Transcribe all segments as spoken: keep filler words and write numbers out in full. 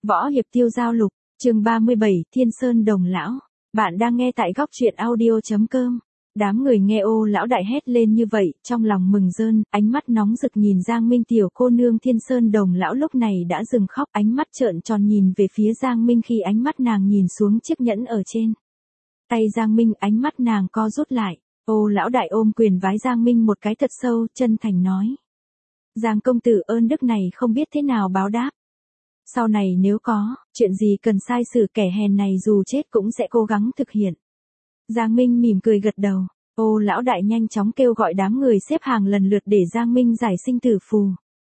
Võ hiệp tiêu giao lục, chương ba mươi bảy, Thiên Sơn Đồng Lão. Bạn đang nghe tại góc truyện audio chấm com. Đám người nghe Ô lão đại hét lên như vậy, trong lòng mừng rơn, ánh mắt nóng rực nhìn Giang Minh tiểu cô nương Thiên Sơn Đồng Lão lúc này đã dừng khóc, ánh mắt trợn tròn nhìn về phía Giang Minh khi ánh mắt nàng nhìn xuống chiếc nhẫn ở trên tay Giang Minh, ánh mắt nàng co rút lại. Ô lão đại ôm quyền vái Giang Minh một cái thật sâu, chân thành nói: Giang công tử ơn đức này không biết thế nào báo đáp. Sau này nếu có chuyện gì cần sai xử kẻ hèn này dù chết cũng sẽ cố gắng thực hiện. Giang Minh mỉm cười gật đầu. Ô lão đại nhanh chóng kêu gọi đám người xếp hàng lần lượt để Giang Minh giải sinh tử phù.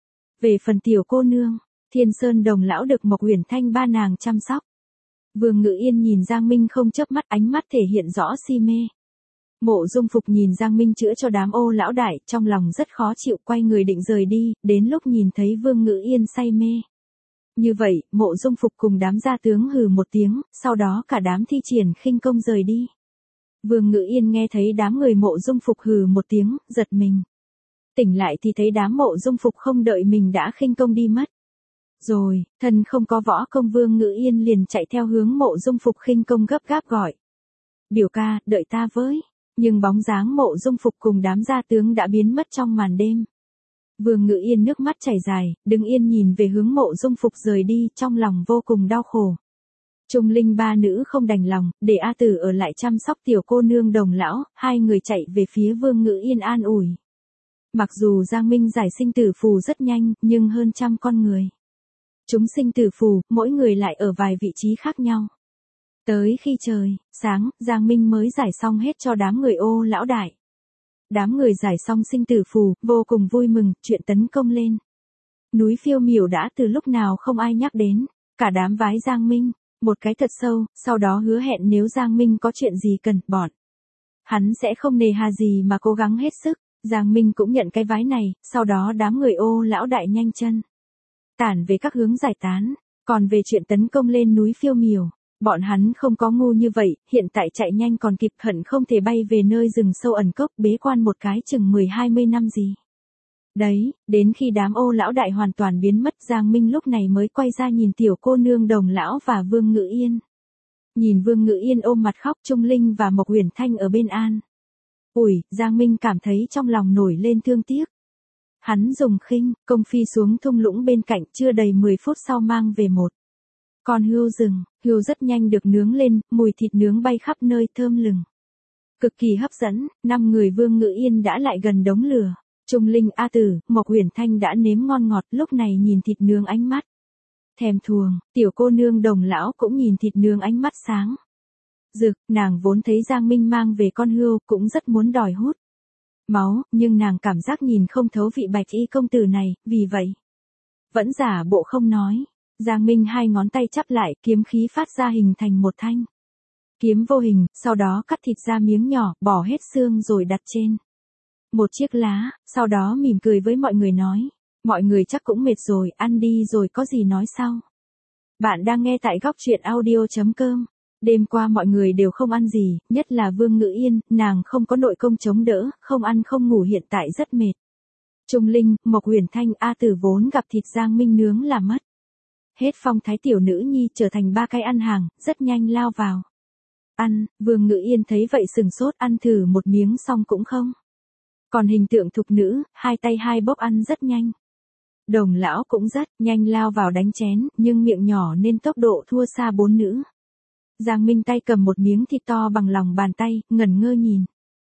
Về phần tiểu cô nương, Thiên Sơn Đồng Lão được Mộc Uyển Thanh ba nàng chăm sóc. Vương Ngự Yên nhìn Giang Minh không chớp mắt, ánh mắt thể hiện rõ si mê. Mộ Dung Phục nhìn Giang Minh chữa cho đám Ô lão đại, trong lòng rất khó chịu, quay người định rời đi, đến lúc nhìn thấy Vương Ngự Yên say mê như vậy, Mộ Dung Phục cùng đám gia tướng hừ một tiếng, sau đó cả đám thi triển khinh công rời đi. Vương Ngự Yên nghe thấy đám người Mộ Dung Phục hừ một tiếng, giật mình. Tỉnh lại thì thấy đám Mộ Dung Phục không đợi mình đã khinh công đi mất. Rồi, thân không có võ công, Vương Ngự Yên liền chạy theo hướng Mộ Dung Phục khinh công gấp gáp gọi: Biểu ca, đợi ta với. Nhưng bóng dáng Mộ Dung Phục cùng đám gia tướng đã biến mất trong màn đêm. Vương Ngự Yên nước mắt chảy dài, đứng yên nhìn về hướng Mộ Dung Phục rời đi, trong lòng vô cùng đau khổ. Trung Linh ba nữ không đành lòng, để A Tử ở lại chăm sóc tiểu cô nương Đồng Lão, hai người chạy về phía Vương Ngự Yên an ủi. Mặc dù Giang Minh giải sinh tử phù rất nhanh, nhưng hơn trăm con người chúng sinh tử phù, mỗi người lại ở vài vị trí khác nhau. Tới khi trời sáng, Giang Minh mới giải xong hết cho đám người Ô lão đại. Đám người giải xong sinh tử phù, vô cùng vui mừng, chuyện tấn công lên núi Phiêu Miểu đã từ lúc nào không ai nhắc đến. Cả đám vái Giang Minh một cái thật sâu, sau đó hứa hẹn nếu Giang Minh có chuyện gì cần, bọn hắn sẽ không nề hà gì mà cố gắng hết sức. Giang Minh cũng nhận cái vái này, sau đó đám người Ô lão đại nhanh chân tản về các hướng giải tán. Còn về chuyện tấn công lên núi Phiêu Miểu, bọn hắn không có ngu như vậy, hiện tại chạy nhanh còn kịp, hận không thể bay về nơi rừng sâu ẩn cốc bế quan một cái chừng mười hai mươi năm gì. Đấy, đến khi đám Ô lão đại hoàn toàn biến mất, Giang Minh lúc này mới quay ra nhìn tiểu cô nương Đồng Lão và Vương Ngự Yên. Nhìn Vương Ngự Yên ôm mặt khóc, Trung Linh và Mộc Uyển Thanh ở bên an ủi, Giang Minh cảm thấy trong lòng nổi lên thương tiếc. Hắn dùng khinh công phi xuống thung lũng bên cạnh, chưa đầy mười phút sau mang về một con hươu rừng. Hươu rất nhanh được nướng lên, mùi thịt nướng bay khắp nơi thơm lừng, cực kỳ hấp dẫn. Năm người Vương Ngự Yên đã lại gần đống lửa. Trung Linh, A Tử, Mộc Uyển Thanh đã nếm ngon ngọt, lúc này nhìn thịt nướng ánh mắt thèm thuồng. Tiểu cô nương Đồng Lão cũng nhìn thịt nướng ánh mắt sáng rực, nàng vốn thấy Giang Minh mang về con hươu cũng rất muốn đòi hút máu, nhưng nàng cảm giác nhìn không thấu vị bạch y công tử này, vì vậy vẫn giả bộ không nói. Giang Minh hai ngón tay chắp lại, kiếm khí phát ra hình thành một thanh kiếm vô hình, sau đó cắt thịt ra miếng nhỏ, bỏ hết xương rồi đặt trên một chiếc lá, sau đó mỉm cười với mọi người nói: Mọi người chắc cũng mệt rồi, ăn đi rồi có gì nói sau. Bạn đang nghe tại góc truyện audio chấm com. Đêm qua mọi người đều không ăn gì, nhất là Vương Ngự Yên, nàng không có nội công chống đỡ, không ăn không ngủ, hiện tại rất mệt. Trung Linh, Mộc Uyển Thanh, A Tử vốn gặp thịt Giang Minh nướng là mất hết phong thái tiểu nữ nhi, trở thành ba cái ăn hàng, rất nhanh lao vào ăn. Vương Ngự Yên thấy vậy sừng sốt, ăn thử một miếng xong cũng không còn hình tượng thục nữ, hai tay hai bóp ăn rất nhanh. Đồng Lão cũng rất nhanh lao vào đánh chén, nhưng miệng nhỏ nên tốc độ thua xa bốn nữ. Giang Minh tay cầm một miếng thịt to bằng lòng bàn tay, ngẩn ngơ nhìn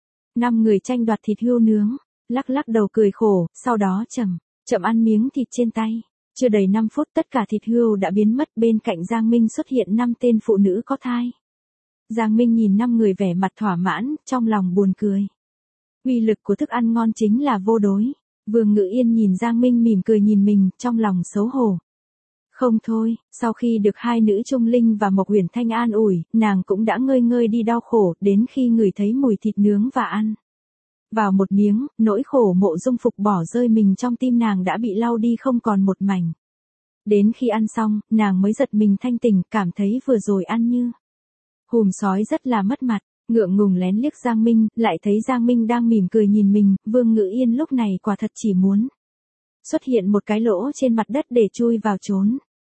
năm người tranh đoạt thịt hươu nướng, lắc lắc đầu cười khổ, sau đó chậm chậm ăn miếng thịt trên tay. Chưa đầy năm phút tất cả thịt hươu đã biến mất, bên cạnh Giang Minh xuất hiện năm tên phụ nữ có thai. Giang Minh nhìn năm người vẻ mặt thỏa mãn, trong lòng buồn cười. Uy lực của thức ăn ngon chính là vô đối. Vương Ngự Yên nhìn Giang Minh mỉm cười nhìn mình, trong lòng xấu hổ không thôi. Sau khi được hai nữ Trung Linh và Mộc Uyển Thanh an ủi, nàng cũng đã ngơi ngơi đi đau khổ, đến khi ngửi thấy mùi thịt nướng và ăn vào một miếng, nỗi khổ Mộ Dung Phục bỏ rơi mình trong tim nàng đã bị lau đi không còn một mảnh. Đến khi ăn xong, nàng mới giật mình thanh tỉnh, cảm thấy vừa rồi ăn như hùm sói rất là mất mặt. Ngượng ngùng lén liếc Giang Minh, lại thấy Giang Minh đang mỉm cười nhìn mình. Vương Ngự Yên lúc này quả thật chỉ muốn xuất hiện một cái lỗ trên mặt đất để chui vào trốn.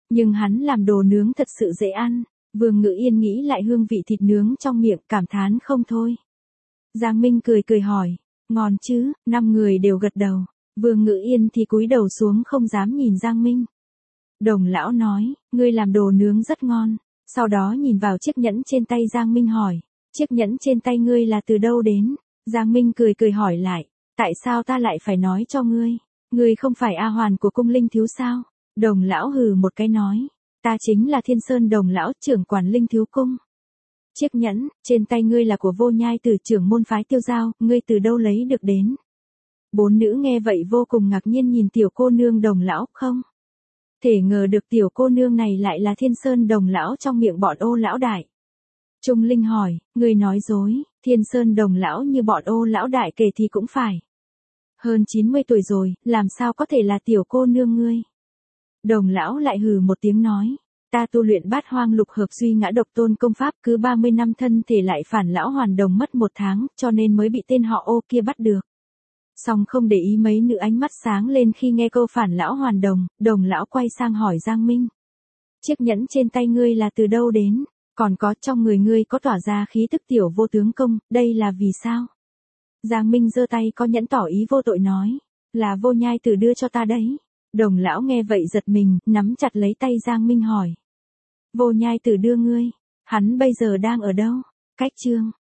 Nhưng hắn làm đồ nướng thật sự dễ ăn. Vương Ngữ Yên nghĩ lại hương vị thịt nướng trong miệng, cảm thán không thôi. Giang Minh cười cười hỏi, ngon chứ? Năm người đều gật đầu. Vương Ngữ Yên thì cúi đầu xuống không dám nhìn Giang Minh. Đồng lão nói, ngươi làm đồ nướng rất ngon. Sau đó nhìn vào chiếc nhẫn trên tay Giang Minh hỏi, chiếc nhẫn trên tay ngươi là từ đâu đến? Giang Minh cười cười hỏi lại, tại sao ta lại phải nói cho ngươi? Ngươi không phải A Hoàn của cung linh thiếu sao? Đồng lão hừ một cái nói, ta chính là Thiên Sơn Đồng lão, trưởng quản linh thiếu cung. Chiếc nhẫn trên tay ngươi là của Vô Nhai Tử, trưởng môn phái Tiêu Giao, ngươi từ đâu lấy được đến? Bốn nữ nghe vậy vô cùng ngạc nhiên nhìn tiểu cô nương Đồng lão, không thể ngờ được tiểu cô nương này lại là Thiên Sơn Đồng lão trong miệng bọn Ô lão đại. Trung Linh hỏi, ngươi nói dối, Thiên Sơn Đồng lão như bọn Ô lão đại kể thì cũng phải hơn chín mươi tuổi rồi, làm sao có thể là tiểu cô nương ngươi? Đồng lão lại hừ một tiếng nói, ta tu luyện Bát Hoang Lục Hợp Duy Ngã Độc Tôn công pháp, cứ ba mươi năm thân thể lại phản lão hoàn đồng mất một tháng, cho nên mới bị tên họ Ô kia bắt được. Song không để ý mấy nữ ánh mắt sáng lên khi nghe câu phản lão hoàn đồng, đồng lão quay sang hỏi Giang Minh. Chiếc nhẫn trên tay ngươi là từ đâu đến? Còn có, trong người ngươi có tỏa ra khí tức tiểu vô tướng công, đây là vì sao? Giang Minh giơ tay có nhẫn tỏ ý vô tội nói, là Vô Nhai Tử đưa cho ta đấy. Đồng lão nghe vậy giật mình, nắm chặt lấy tay Giang Minh hỏi. Vô Nhai Tử đưa ngươi, hắn bây giờ đang ở đâu? Cách chương